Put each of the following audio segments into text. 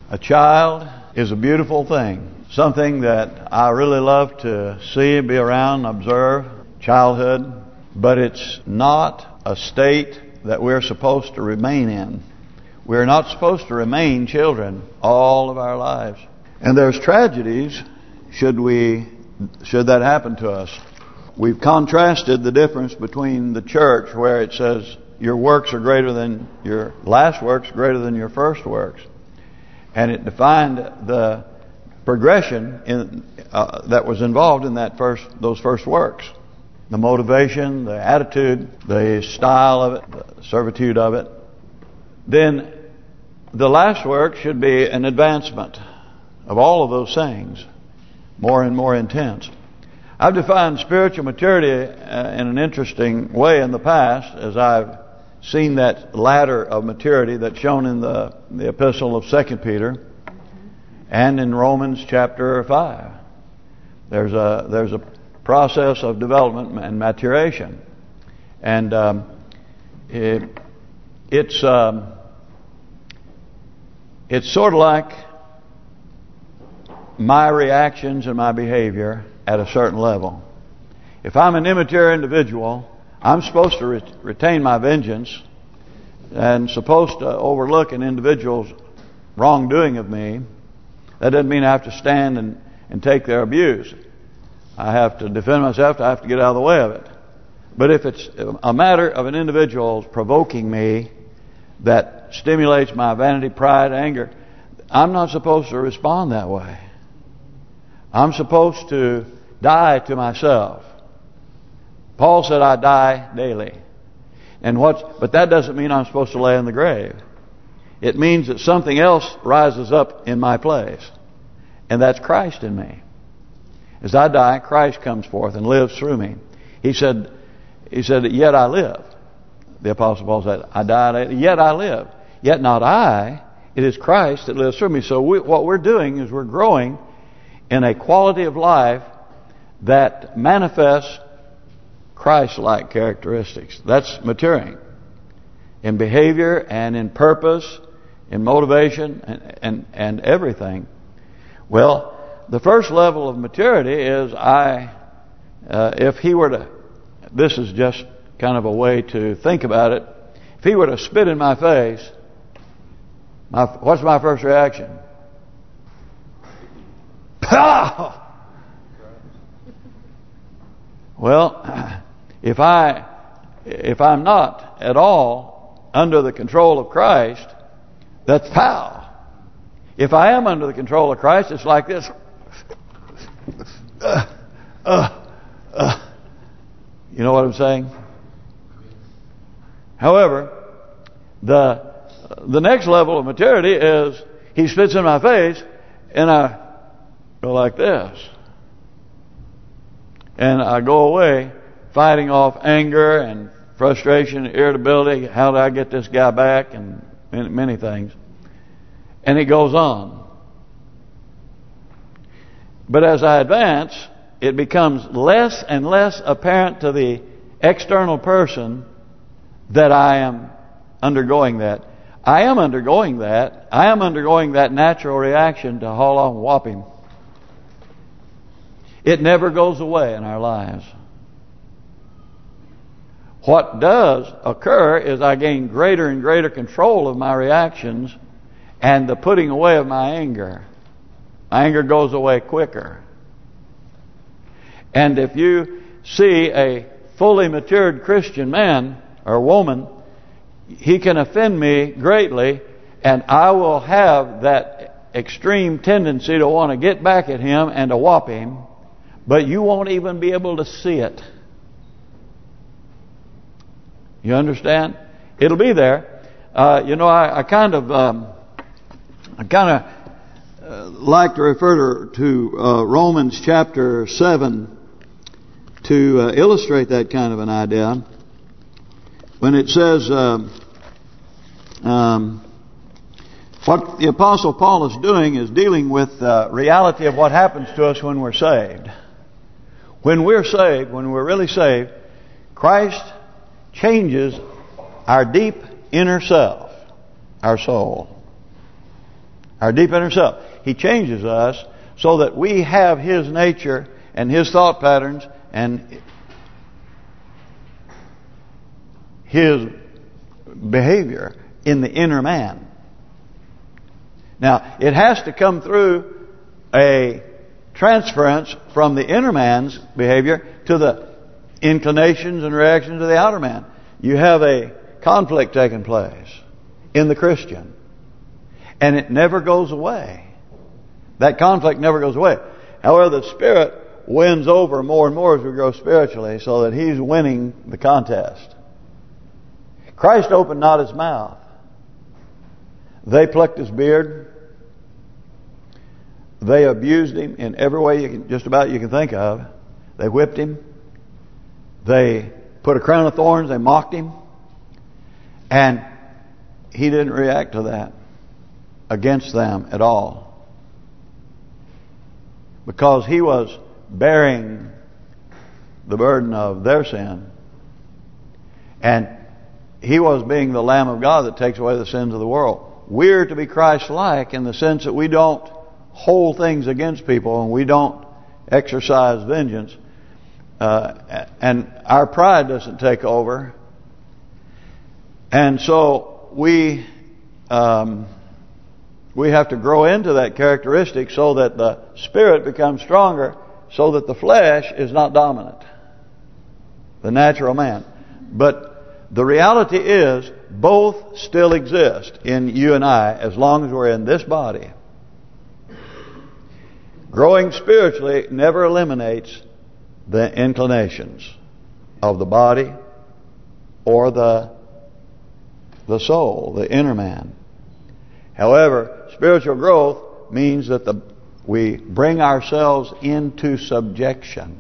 A child is a beautiful thing. Something that I really love to see, be around, observe. Childhood. But it's not a state that we're supposed to remain in. We're not supposed to remain children all of our lives. And there's tragedies should that happen to us. We've contrasted the difference between the church, where it says your works are greater than your last works, greater than your first works. And it defined the progression that was involved in those first works. The motivation, the attitude, the style of it, the servitude of it. Then the last work should be an advancement of all of those things, more and more intense. I've defined spiritual maturity in an interesting way in the past, as I've seen that ladder of maturity that's shown in the epistle of 2 Peter and in Romans chapter 5. There's a process of development and maturation, and it's sort of like my reactions and my behavior at a certain level. If I'm an immature individual, I'm supposed to retain my vengeance and supposed to overlook an individual's wrongdoing of me. That doesn't mean I have to stand and take their abuse. I have to defend myself. I have to get out of the way of it. But if it's a matter of an individual provoking me that stimulates my vanity, pride, anger, I'm not supposed to respond that way. I'm supposed to die to myself. Paul said I die daily. But that doesn't mean I'm supposed to lay in the grave. It means that something else rises up in my place. And that's Christ in me. As I die, Christ comes forth and lives through me. He said, yet I live. The Apostle Paul said, I died, yet I live. Yet not I, it is Christ that lives through me. So what we're doing is we're growing in a quality of life that manifests Christ-like characteristics. That's maturing in behavior and in purpose, in motivation and everything. Well, the first level of maturity is if he were to, this is just kind of a way to think about it. If he were to spit in my face, what's my first reaction? Well, if I'm not at all under the control of Christ, that's pow. If I am under the control of Christ, it's like this. You know what I'm saying? However, the next level of maturity is he spits in my face and I go like this. And I go away fighting off anger and frustration, irritability. How do I get this guy back? And many things. And it goes on. But as I advance, it becomes less and less apparent to the external person that I am undergoing that. I am undergoing that. I am undergoing that natural reaction to haul off and whop him. It never goes away in our lives. What does occur is I gain greater and greater control of my reactions and the putting away of my anger. My anger goes away quicker. And if you see a fully matured Christian man or woman, he can offend me greatly, and I will have that extreme tendency to want to get back at him and to whop him, but you won't even be able to see it. You understand? It'll be there. I kind of like to refer to Romans chapter 7 to illustrate that kind of an idea. When it says what the Apostle Paul is doing is dealing with the reality of what happens to us when we're saved. When we're saved, when we're really saved, Christ changes our deep inner self, our soul. Our deep inner self. He changes us so that we have His nature and His thought patterns and His behavior in the inner man. Now, it has to come through a transference from the inner man's behavior to the inclinations and reactions of the outer man. You have a conflict taking place in the Christian. And it never goes away. That conflict never goes away. However, the Spirit wins over more and more as we grow spiritually, so that He's winning the contest. Christ opened not His mouth. They plucked His beard. They abused Him in every way you can, just about you can think of. They whipped Him. They put a crown of thorns. They mocked Him. And He didn't react to that against them at all, because He was bearing the burden of their sin, and He was being the Lamb of God that takes away the sins of the world. We're to be Christ-like in the sense that we don't hold things against people and we don't exercise vengeance, and our pride doesn't take over, and so we have to grow into that characteristic so that the Spirit becomes stronger, so that the flesh is not dominant, the natural man. But the reality is both still exist in you and I as long as we're in this body. Growing spiritually never eliminates the inclinations of the body or the soul, the inner man. However, spiritual growth means that we bring ourselves into subjection.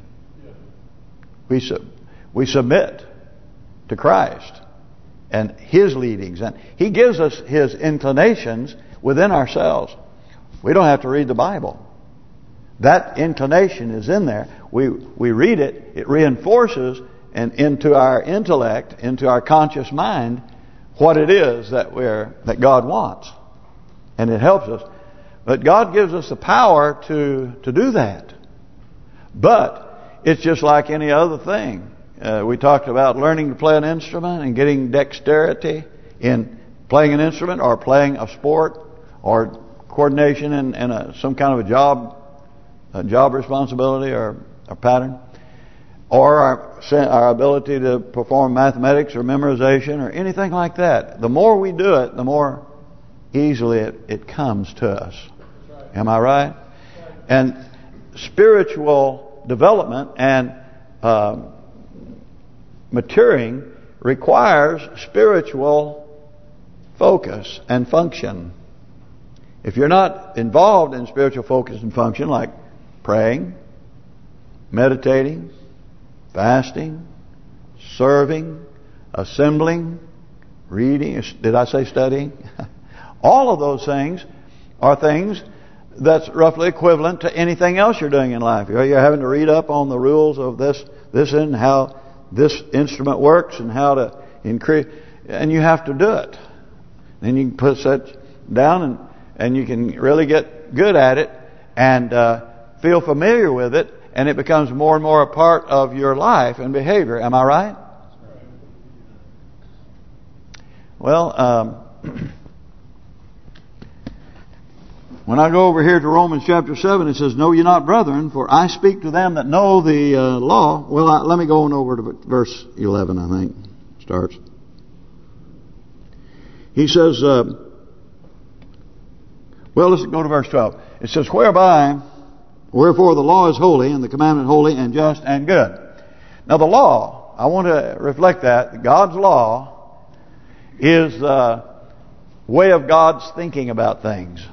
We submit to Christ and His leadings, and He gives us His inclinations within ourselves. We don't have to read the Bible. That inclination is in there. We read it. It reinforces and into our intellect, into our conscious mind, what it is that God wants. And it helps us. But God gives us the power to do that. But it's just like any other thing. We talked about learning to play an instrument and getting dexterity in playing an instrument or playing a sport or coordination in some kind of a job responsibility or a pattern, or our ability to perform mathematics or memorization or anything like that. The more we do it, the more easily it comes to us. Am I right? And spiritual development and maturing requires spiritual focus and function. If you're not involved in spiritual focus and function, like praying, meditating, fasting, serving, assembling, reading, did I say studying? All of those things are things that's roughly equivalent to anything else you're doing in life. You're having to read up on the rules of this and how this instrument works and how to increase, and you have to do it. Then you can put that down and you can really get good at it and feel familiar with it, and it becomes more and more a part of your life and behavior. Am I right? Well, when I go over here to Romans chapter 7, it says, "Know ye not, brethren, for I speak to them that know the law." Well, let me go on over to verse 11, I think, starts. He says, well, let's go to verse 12. It says, "Wherefore the law is holy, and the commandment holy and just and good." Now the law, I want to reflect that. God's law is the way of God's thinking about things.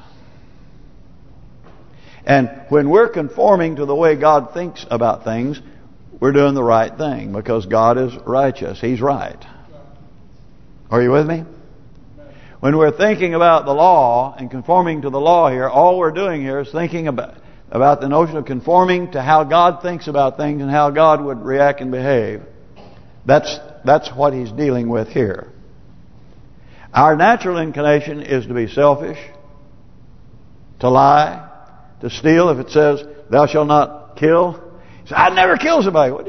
And when we're conforming to the way God thinks about things, we're doing the right thing, because God is righteous. He's right. Are you with me? When we're thinking about the law and conforming to the law here, all we're doing here is thinking about the notion of conforming to how God thinks about things and how God would react and behave. That's what He's dealing with here. Our natural inclination is to be selfish, to lie, to steal. If it says, thou shalt not kill, he said, I'd never kill somebody. Well,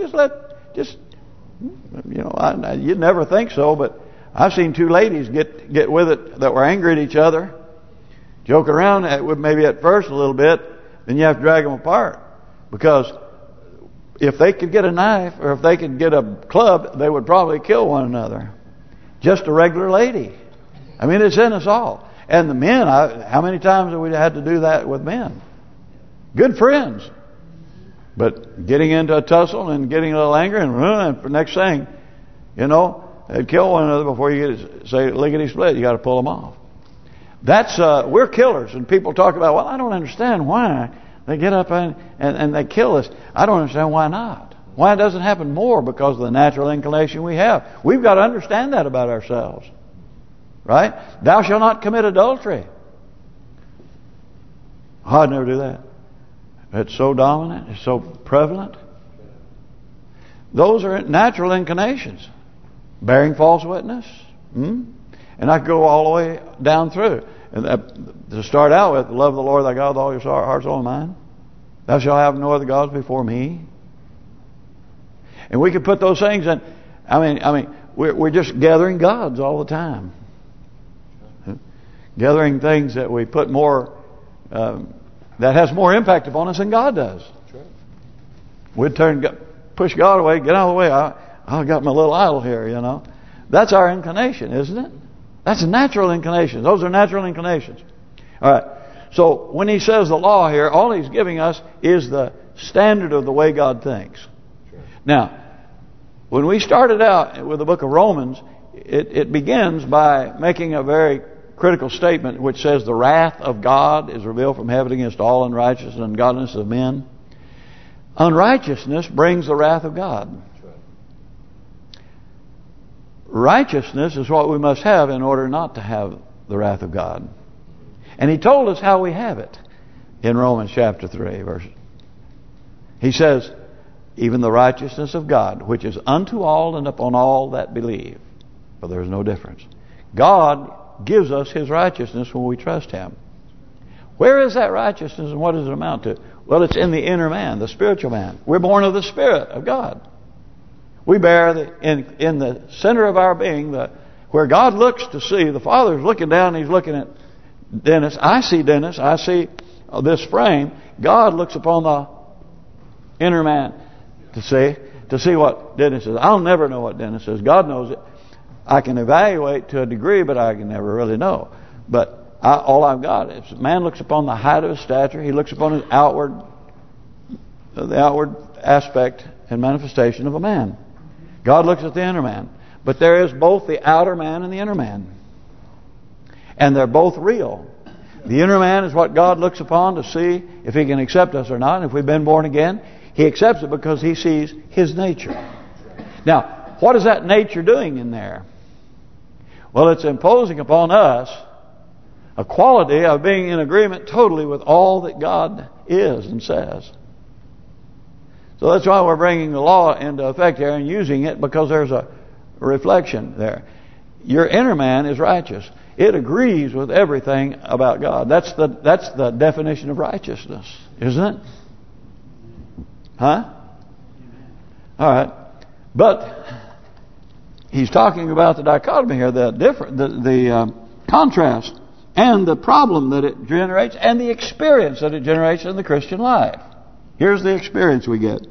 you'd never think so, but I've seen two ladies get with it that were angry at each other, joke around maybe at first a little bit, then you have to drag them apart. Because if they could get a knife or if they could get a club, they would probably kill one another. Just a regular lady. I mean, it's in us all. And the men, how many times have we had to do that with men? Good friends. But getting into a tussle and getting a little angry and the next thing, they'd kill one another before you get say lickety split. You got to pull them off. That's we're killers, and people talk about, well, I don't understand why they get up and they kill us. I don't understand why not. Why it doesn't happen more? Because of the natural inclination we have. We've got to understand that about ourselves, right? Thou shalt not commit adultery. Oh, I'd never do that. It's so dominant. It's so prevalent. Those are natural inclinations. Bearing false witness. And I could go all the way down through. And to start out with, love the Lord thy God with all your heart, soul, and mind. Thou shalt have no other gods before me. And we could put those things in. I mean, we're just gathering gods all the time. Gathering things that we put more, that has more impact upon us than God does. We'd push God away, get out of the way. I got my little idol here, That's our inclination, isn't it? That's a natural inclination. Those are natural inclinations. All right. So when he says the law here, all he's giving us is the standard of the way God thinks. Now, when we started out with the book of Romans, it begins by making a very critical statement which says the wrath of God is revealed from heaven against all unrighteousness and ungodliness of men. Unrighteousness brings the wrath of God. Righteousness is what we must have in order not to have the wrath of God. And he told us how we have it in Romans chapter 3 verse. He says, even the righteousness of God, which is unto all and upon all that believe. For there is no difference. God gives us His righteousness when we trust Him. Where is that righteousness and what does it amount to? Well, it's in the inner man, the spiritual man. We're born of the Spirit of God. We bear in the center of our being, where God looks to see. The Father's looking down, He's looking at Dennis. I see Dennis. I see this frame. God looks upon the inner man to see what Dennis is. I'll never know what Dennis is. God knows it. I can evaluate to a degree, but I can never really know. But all I've got is man looks upon the height of his stature. He looks upon the outward aspect and manifestation of a man. God looks at the inner man. But there is both the outer man and the inner man. And they're both real. The inner man is what God looks upon to see if He can accept us or not. And if we've been born again, He accepts it because He sees His nature. Now, what is that nature doing in there? Well, it's imposing upon us a quality of being in agreement totally with all that God is and says. So that's why we're bringing the law into effect here and using it, because there's a reflection there. Your inner man is righteous. It agrees with everything about God. That's the definition of righteousness, isn't it? Huh? All right. But he's talking about the dichotomy here, the contrast and the problem that it generates and the experience that it generates in the Christian life. Here's the experience we get.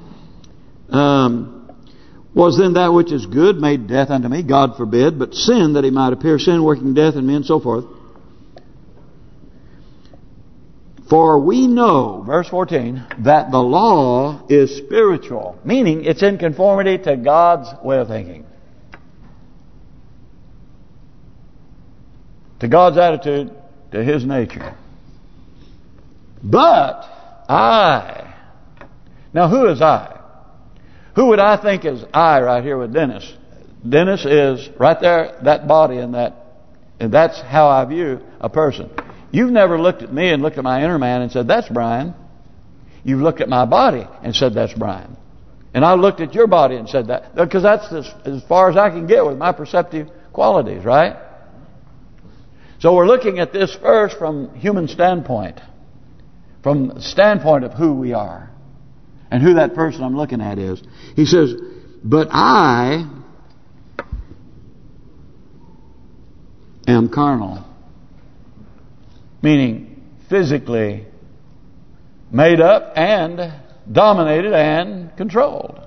Was then that which is good made death unto me? God forbid. But sin, that He might appear, sin working death in me, and so forth. For we know, verse 14, that the law is spiritual. Meaning it's in conformity to God's way of thinking. To God's attitude, to His nature. But I. Now who is I? Who would I think is I right here with Dennis? Dennis is right there, that body and that's how I view a person. You've never looked at me and looked at my inner man and said, that's Brian. You've looked at my body and said, that's Brian. And I looked at your body and said that. Because that's as far as I can get with my perceptive qualities, right? So we're looking at this first from human standpoint. From the standpoint of who we are. And who that person I'm looking at is. He says, but I am carnal. Meaning physically made up and dominated and controlled.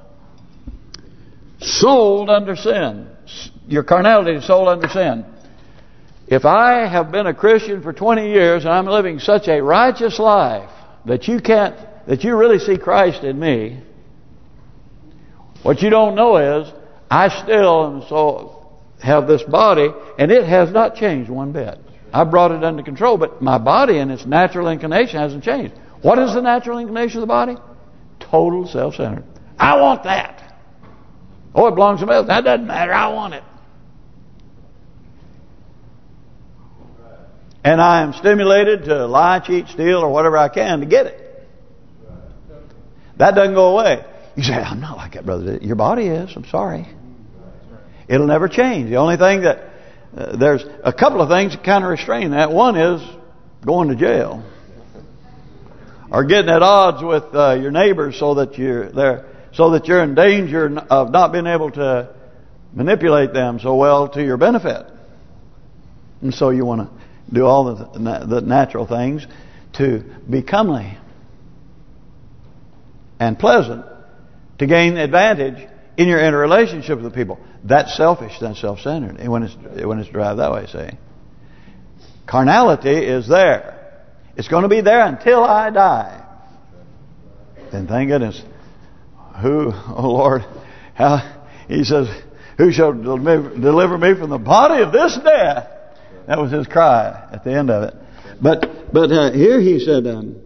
Sold under sin. Your carnality is sold under sin. If I have been a Christian for 20 years and I'm living such a righteous life that you really see Christ in me, what you don't know is I still have this body and it has not changed one bit. I brought it under control, but my body and its natural inclination hasn't changed. What is the natural inclination of the body? Total self-centered. I want that. Oh, it belongs to somebody else. That doesn't matter. I want it. And I am stimulated to lie, cheat, steal, or whatever I can to get it. That doesn't go away. You say, I'm not like that, brother. Your body is. I'm sorry. It'll never change. The only thing that... there's a couple of things that kind of restrain that. One is going to jail. Or getting at odds with your neighbors so that you're in danger of not being able to manipulate them so well to your benefit. And so you want to do all the natural things to be comely and pleasant to gain advantage in your interrelationship with the people. That's selfish, that's self-centered. And when it's derived that way, see. Carnality is there. It's going to be there until I die. And thank goodness, oh Lord, how He says, who shall deliver me from the body of this death? That was His cry at the end of it. But here He said,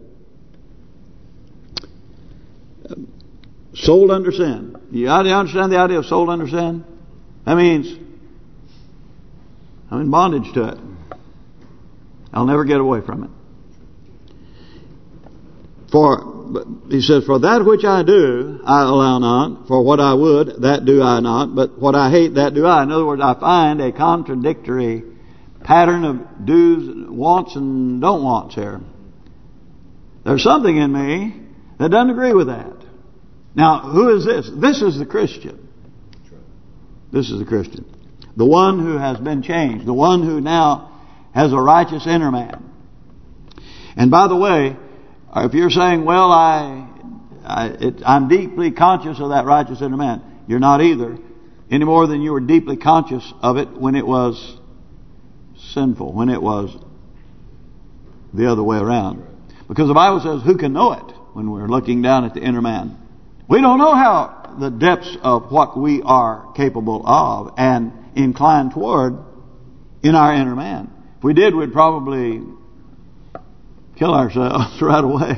sold under sin. You understand the idea of sold under sin? That means I'm in bondage to it. I'll never get away from it. He says, for that which I do, I allow not. For what I would, that do I not. But what I hate, that do I. In other words, I find a contradictory pattern of do's, wants, and don't wants here. There's something in me that doesn't agree with that. Now, who is this? This is the Christian. This is the Christian. The one who has been changed. The one who now has a righteous inner man. And by the way, if you're saying, well, I'm deeply conscious of that righteous inner man, you're not either. Any more than you were deeply conscious of it when it was sinful, when it was the other way around. Because the Bible says, who can know it when we're looking down at the inner man? We don't know how the depths of what we are capable of and inclined toward in our inner man. If we did, we'd probably kill ourselves right away.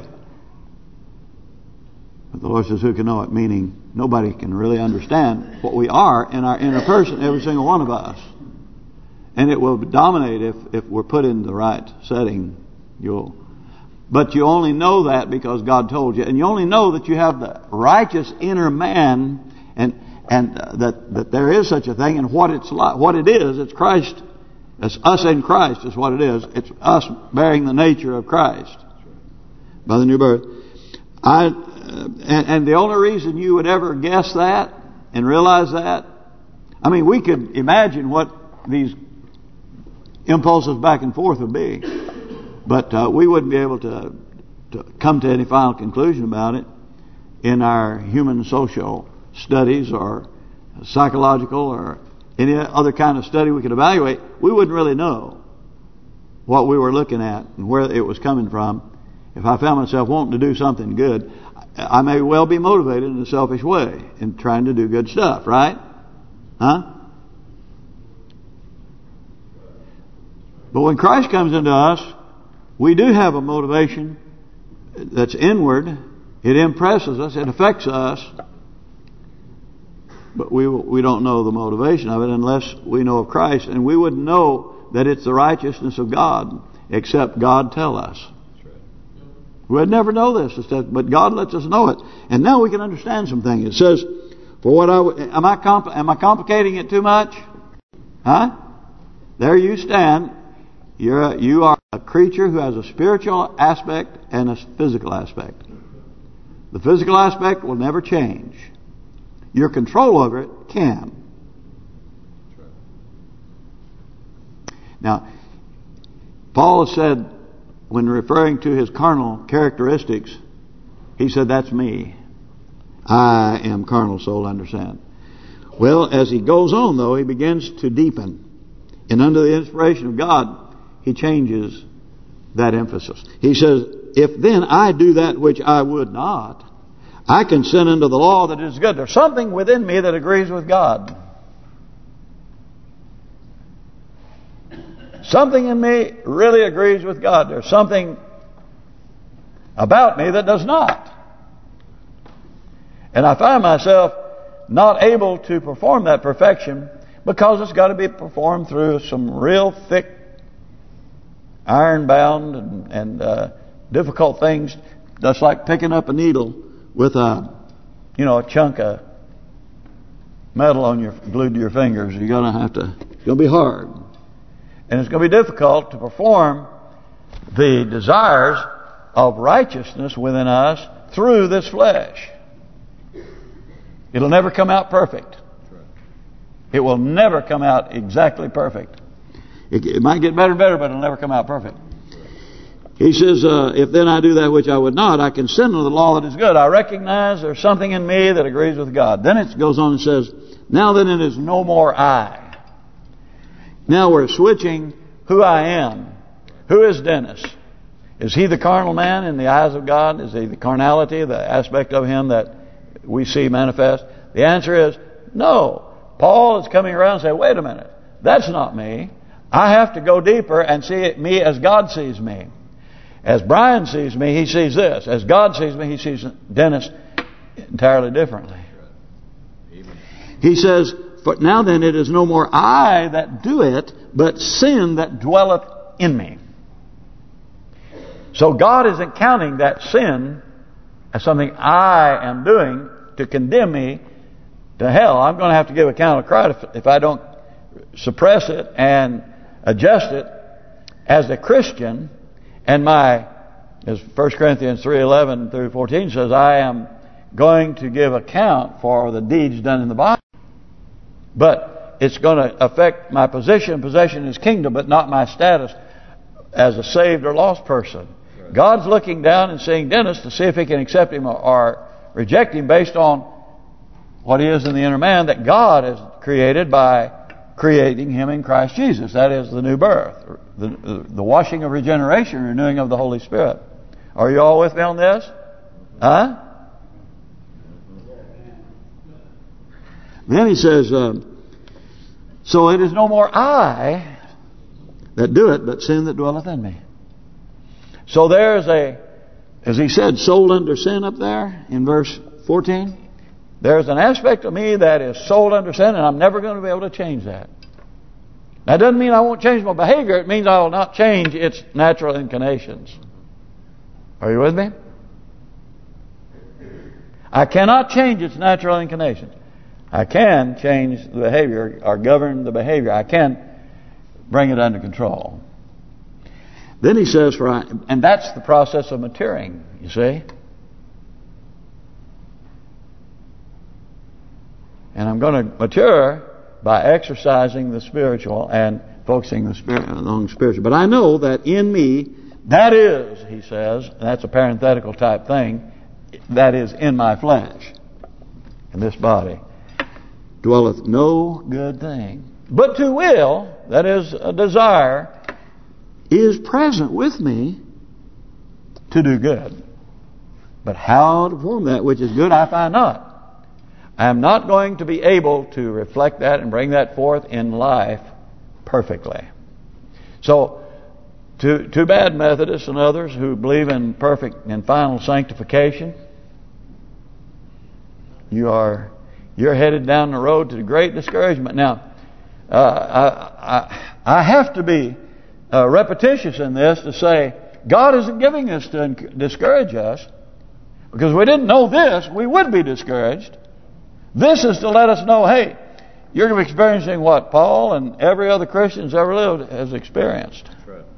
But the Lord says, who can know it? Meaning, nobody can really understand what we are in our inner person, every single one of us. And it will dominate if we're put in the right setting. But you only know that because God told you. And you only know that you have the righteous inner man and that there is such a thing, and what it's like, what it is. It's Christ. It's us in Christ is what it is. It's us bearing the nature of Christ by the new birth. And the only reason you would ever guess that and realize that, I mean, we could imagine what these impulses back and forth would be, but we wouldn't be able to come to any final conclusion about it in our human social studies or psychological or any other kind of study we could evaluate. We wouldn't really know what we were looking at and where it was coming from. If I found myself wanting to do something good, I may well be motivated in a selfish way in trying to do good stuff, right? Huh? But when Christ comes into us, we do have a motivation that's inward. It impresses us. It affects us. But we don't know the motivation of it unless we know of Christ. And we wouldn't know that it's the righteousnness of God except God tell us. We'd never know this, but God lets us know it. And now we can understand some things. It says, "For what am I complicating it too much?" Huh? There you stand You are a creature who has a spiritual aspect and a physical aspect. The physical aspect will never change. Your control over it can. Now, Paul said, when referring to his carnal characteristics, he said, that's me. I am carnal, soul, understand. Well, as he goes on, though, he begins to deepen. And under the inspiration of God, he changes that emphasis. He says, if then I do that which I would not, I consent unto the law that is good. There's something within me that agrees with God. Something in me really agrees with God. There's something about me that does not. And I find myself not able to perform that perfection because it's got to be performed through some real thick, iron-bound and difficult things. That's like picking up a needle with a chunk of metal glued to your fingers. It's going to be hard. And it's going to be difficult to perform the desires of righteousness within us through this flesh. It'll never come out perfect. It will never come out exactly perfect. It might get better and better, but it'll never come out perfect. He says, if then I do that which I would not, I consent to the law that is good. I recognize there's something in me that agrees with God. Then it goes on and says, now then it is no more I. Now we're switching who I am. Who is Dennis? Is he the carnal man in the eyes of God? Is he the carnality, the aspect of him that we see manifest? The answer is no. Paul is coming around and saying, wait a minute, that's not me. I have to go deeper and see me as God sees me. As Brian sees me, he sees this. As God sees me, he sees Dennis entirely differently. He says, but now then it is no more I that do it, but sin that dwelleth in me. So God isn't counting that sin as something I am doing to condemn me to hell. I'm going to have to give account of Christ if I don't suppress it and adjust it as a Christian. And as 1 Corinthians 3:11 through 14 says, I am going to give account for the deeds done in the body. But it's going to affect my position in His kingdom, but not my status as a saved or lost person. Right. God's looking down and seeing Dennis to see if He can accept him or reject him based on what he is in the inner man that God has created by creating him in Christ Jesus. That is the new birth, the washing of regeneration, renewing of the Holy Spirit. Are you all with me on this? Huh? Then he says, so it is no more I that do it, but sin that dwelleth in me. So there's as he said, sold under sin up there in verse 14. There's an aspect of me that is sold under sin, and I'm never going to be able to change that. That doesn't mean I won't change my behavior. It means I will not change its natural inclinations. Are you with me? I cannot change its natural inclinations. I can change the behavior or govern the behavior. I can bring it under control. Then he says, and that's the process of maturing, you see. And I'm going to mature by exercising the spiritual and focusing on spiritual. But I know that in me, that is, he says, and that's a parenthetical type thing, that is in my flesh, in this body, dwelleth no good thing. But to will, that is a desire, is present with me to do good. But how to perform that which is good I find not. I am not going to be able to reflect that and bring that forth in life perfectly. So, too bad Methodists and others who believe in perfect and final sanctification. You're headed down the road to great discouragement. Now, I have to be repetitious in this to say God isn't giving this to discourage us, because if we didn't know this, we would be discouraged. This is to let us know, hey, you're experiencing what Paul and every other Christian who's ever lived has experienced. That's right.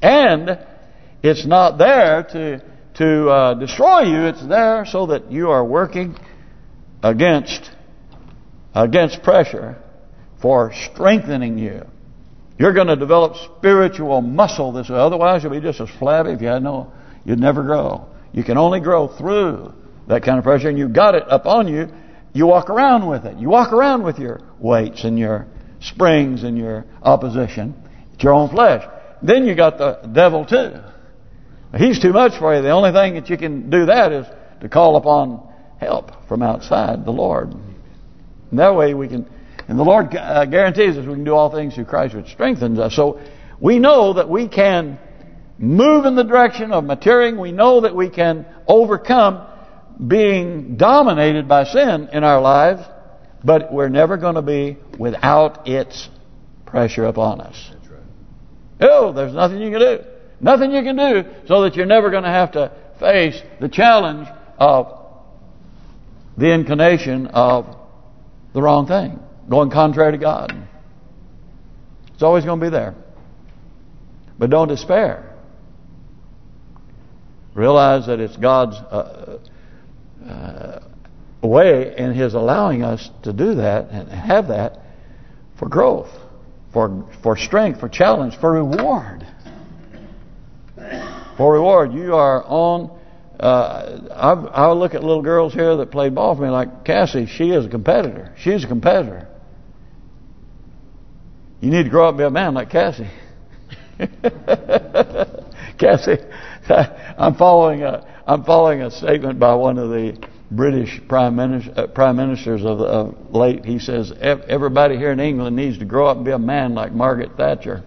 And it's not there to destroy you. It's there so that you are working against pressure for strengthening you. You're going to develop spiritual muscle this way. Otherwise, you'll be just as flabby if you'd never grow. You can only grow through that kind of pressure, and you've got it up on you. You walk around with it. You walk around with your weights and your springs and your opposition. It's your own flesh. Then you got the devil too. He's too much for you. The only thing that you can do that is to call upon help from outside the Lord. And that way we can, and the Lord guarantees us we can do all things through Christ which strengthens us. So we know that we can move in the direction of maturing. We know that we can overcome being dominated by sin in our lives, but we're never going to be without its pressure upon us. That's right. Oh, there's nothing you can do. Nothing you can do so that you're never going to have to face the challenge of the inclination of the wrong thing, going contrary to God. It's always going to be there. But don't despair. Realize that it's God's way in His allowing us to do that and have that for growth, for strength, for challenge, for reward. For reward. You are on... I look at little girls here that played ball for me, like Cassie. She is a competitor. She's a competitor. You need to grow up and be a man like Cassie. Cassie, I'm following a statement by one of the British prime ministers of late. He says everybody here in England needs to grow up and be a man like Margaret Thatcher,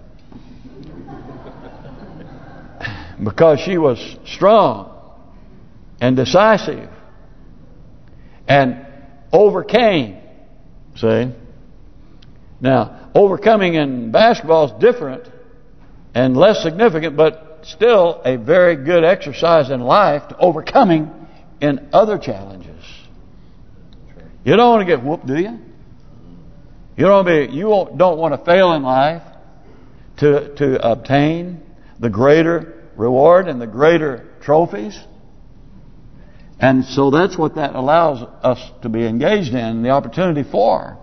because she was strong and decisive and overcame. See? Now, overcoming in basketball is different and less significant, but still a very good exercise in life to overcoming in other challenges. You don't want to get whooped, do you? You don't want to fail in life to obtain the greater reward and the greater trophies. And so that's what that allows us to be engaged in, the opportunity for.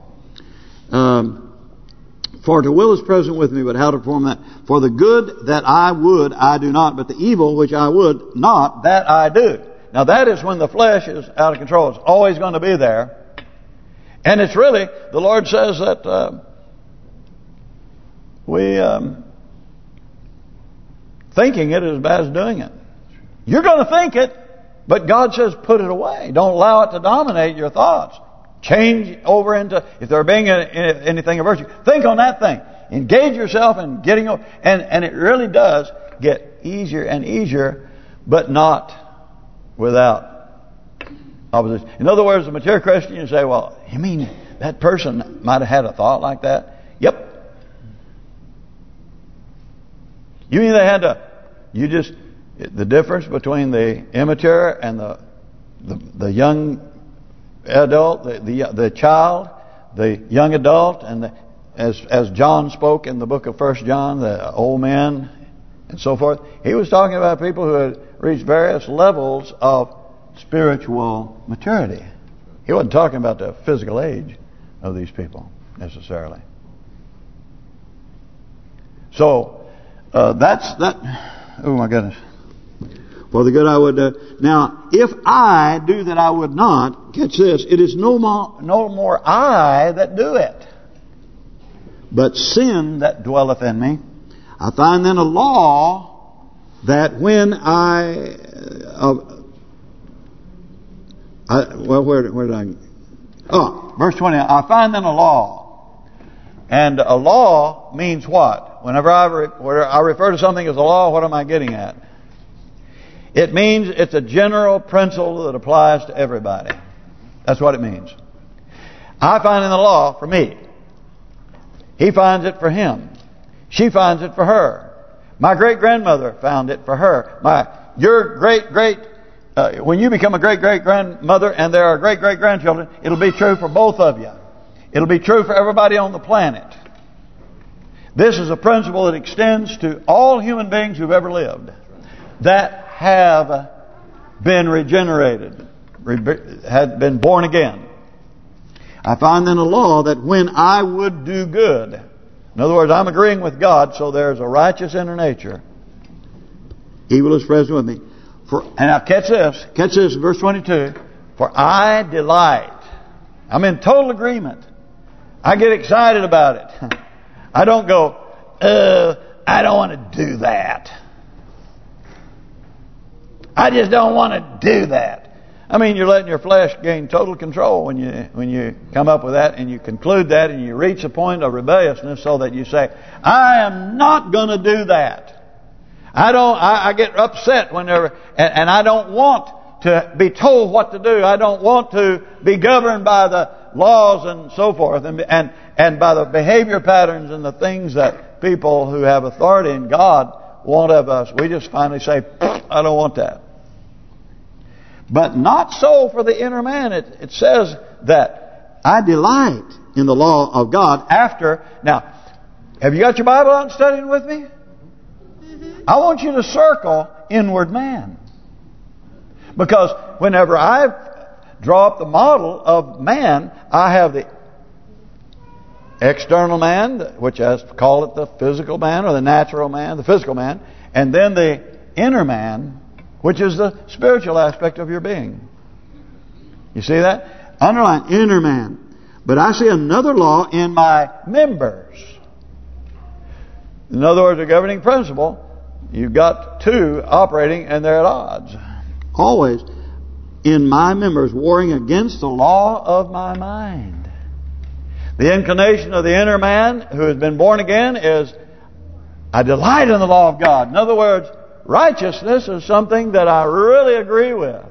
For to will is present with me, but how to perform that? For the good that I would, I do not, but the evil which I would not, that I do. Now that is when the flesh is out of control. It's always going to be there. And it's really, the Lord says that thinking it is as bad as doing it. You're going to think it, but God says put it away. Don't allow it to dominate your thoughts. Change over into, if there being anything of virtue, think on that thing. Engage yourself in getting over. And it really does get easier and easier, but not without opposition. In other words, a mature Christian, you say, well, you mean that person might have had a thought like that? Yep. You mean they had to, the difference between the immature and the young adult, the child, the young adult, and as John spoke in the book of 1 John, the old man and so forth, he was talking about people who had reached various levels of spiritual maturity. He wasn't talking about the physical age of these people necessarily. So that's that. Oh my goodness. For the good I would do. Now, if I do that I would not, catch this, it is no more I that do it, but sin that dwelleth in me. I find then a law that when where did I? Oh, verse 20. I find then a law, and a law means what? Whenever I refer to something as a law, what am I getting at? It means it's a general principle that applies to everybody. That's what it means. I find in the law for me. He finds it for him. She finds it for her. My great-grandmother found it for her. Your great-great... when you become a great-great-grandmother and there are great-great-grandchildren, it'll be true for both of you. It'll be true for everybody on the planet. This is a principle that extends to all human beings who've ever lived that have been regenerated, had been born again. I find then a law that when I would do good, in other words, I'm agreeing with God, so there's a righteous inner nature. Evil is present with me. And now catch this, verse 22. For I delight. I'm in total agreement. I get excited about it. I don't go, I don't want to do that. I just don't want to do that. I mean, you're letting your flesh gain total control when you come up with that and you conclude that and you reach a point of rebelliousness so that you say, I am not going to do that. I get upset whenever, and I don't want to be told what to do. I don't want to be governed by the laws and so forth, and by the behavior patterns and the things that people who have authority in God want of us. We just finally say, I don't want that. But not so for the inner man. It says that I delight in the law of God after. Now, have you got your Bible out and studying with me? I want you to circle inward man. Because whenever I draw up the model of man, I have the external man, which I call it the physical man or the natural man, the physical man, and then the inner man, which is the spiritual aspect of your being. You see that? Underline inner man. But I see another law in my members. In other words, a governing principle. You've got two operating and they're at odds. Always in my members, warring against the law of my mind. The inclination of the inner man who has been born again is, I delight in the law of God. In other words, righteousness is something that I really agree with.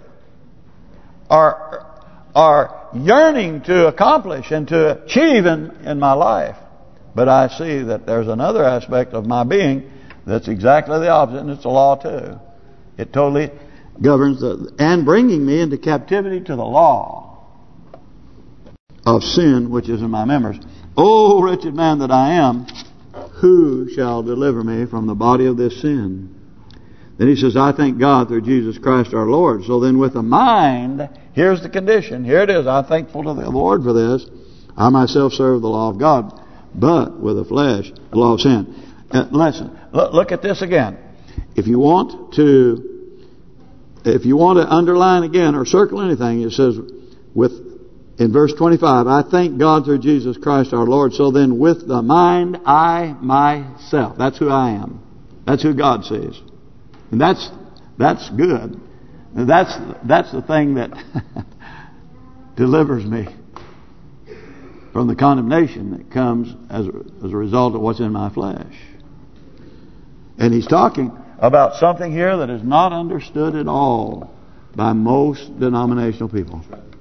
Are yearning to accomplish and to achieve in my life. But I see that there's another aspect of my being that's exactly the opposite, and it's the law too. It totally governs and bringing me into captivity to the law of sin which is in my members. O wretched man that I am, who shall deliver me from the body of this sin? Then he says, I thank God through Jesus Christ our Lord. So then with the mind, here's the condition. Here it is. I'm thankful to the Lord for this. I myself serve the law of God, but with the flesh, the law of sin. Listen, look at this again. If you want to underline again or circle anything, it says in verse 25, I thank God through Jesus Christ our Lord. So then with the mind, I myself. That's who I am. That's who God sees. And that's good. That's the thing that delivers me from the condemnation that comes as a result of what's in my flesh. And he's talking about something here that is not understood at all by most denominational people.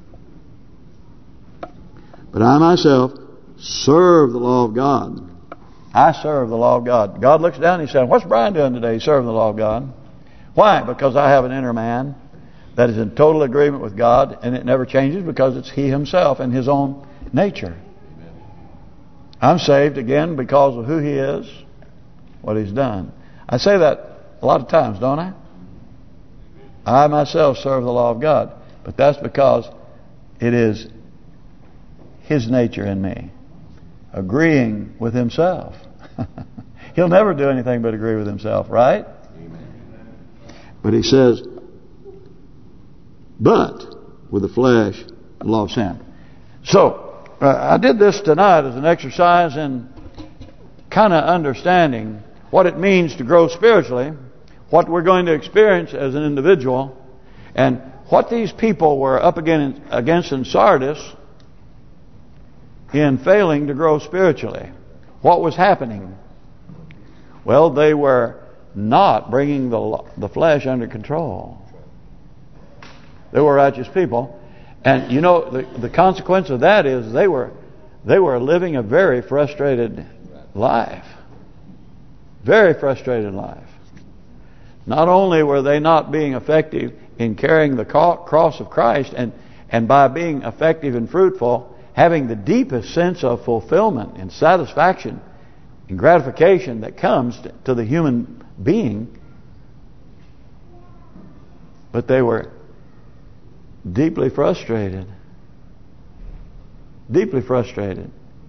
But I myself serve the law of God. I serve the law of God. God looks down and he said, what's Brian doing today? He's serving the law of God. Why? Because I have an inner man that is in total agreement with God, and it never changes because it's he himself and his own nature. I'm saved again because of who he is, what he's done. I say that a lot of times, don't I? I myself serve the law of God. But that's because it is his nature in me, agreeing with himself. He'll never do anything but agree with himself, right? But he says, but with the flesh, the law of sin. So, I did this tonight as an exercise in kind of understanding what it means to grow spiritually, what we're going to experience as an individual, and what these people were up against in Sardis in failing to grow spiritually. What was happening? Well, they were not bringing the flesh under control. They were righteous people, and you know the consequence of that is they were living a very frustrated life. Very frustrated life. Not only were they not being effective in carrying the cross of Christ and by being effective and fruitful, having the deepest sense of fulfillment and satisfaction and gratification that comes to the human being. But they were deeply frustrated. Deeply frustrated.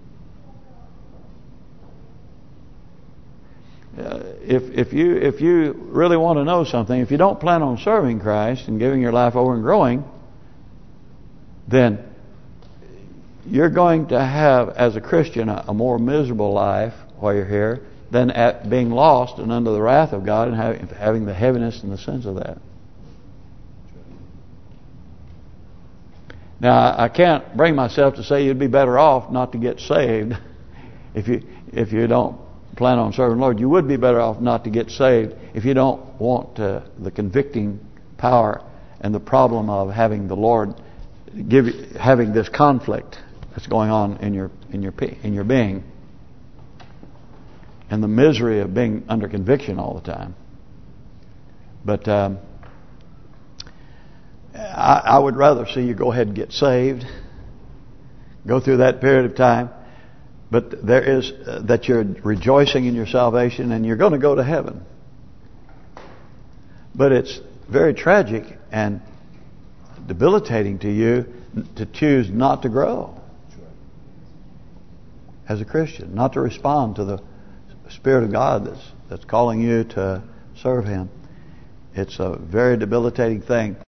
If you really want to know something, if you don't plan on serving Christ and giving your life over and growing, then you're going to have, as a Christian, a more miserable life while you're here than at being lost and under the wrath of God and having the heaviness and the sins of that. Now, I can't bring myself to say you'd be better off not to get saved if you don't plan on serving the Lord. You would be better off not to get saved if you don't want the convicting power and the problem of having the Lord having this conflict that's going on in your being, and the misery of being under conviction all the time. But I would rather see you go ahead and get saved, go through that period of time, but there is that you're rejoicing in your salvation and you're going to go to heaven. But it's very tragic and debilitating to you to choose not to grow as a Christian, not to respond to the Spirit of God that's calling you to serve Him. It's a very debilitating thing.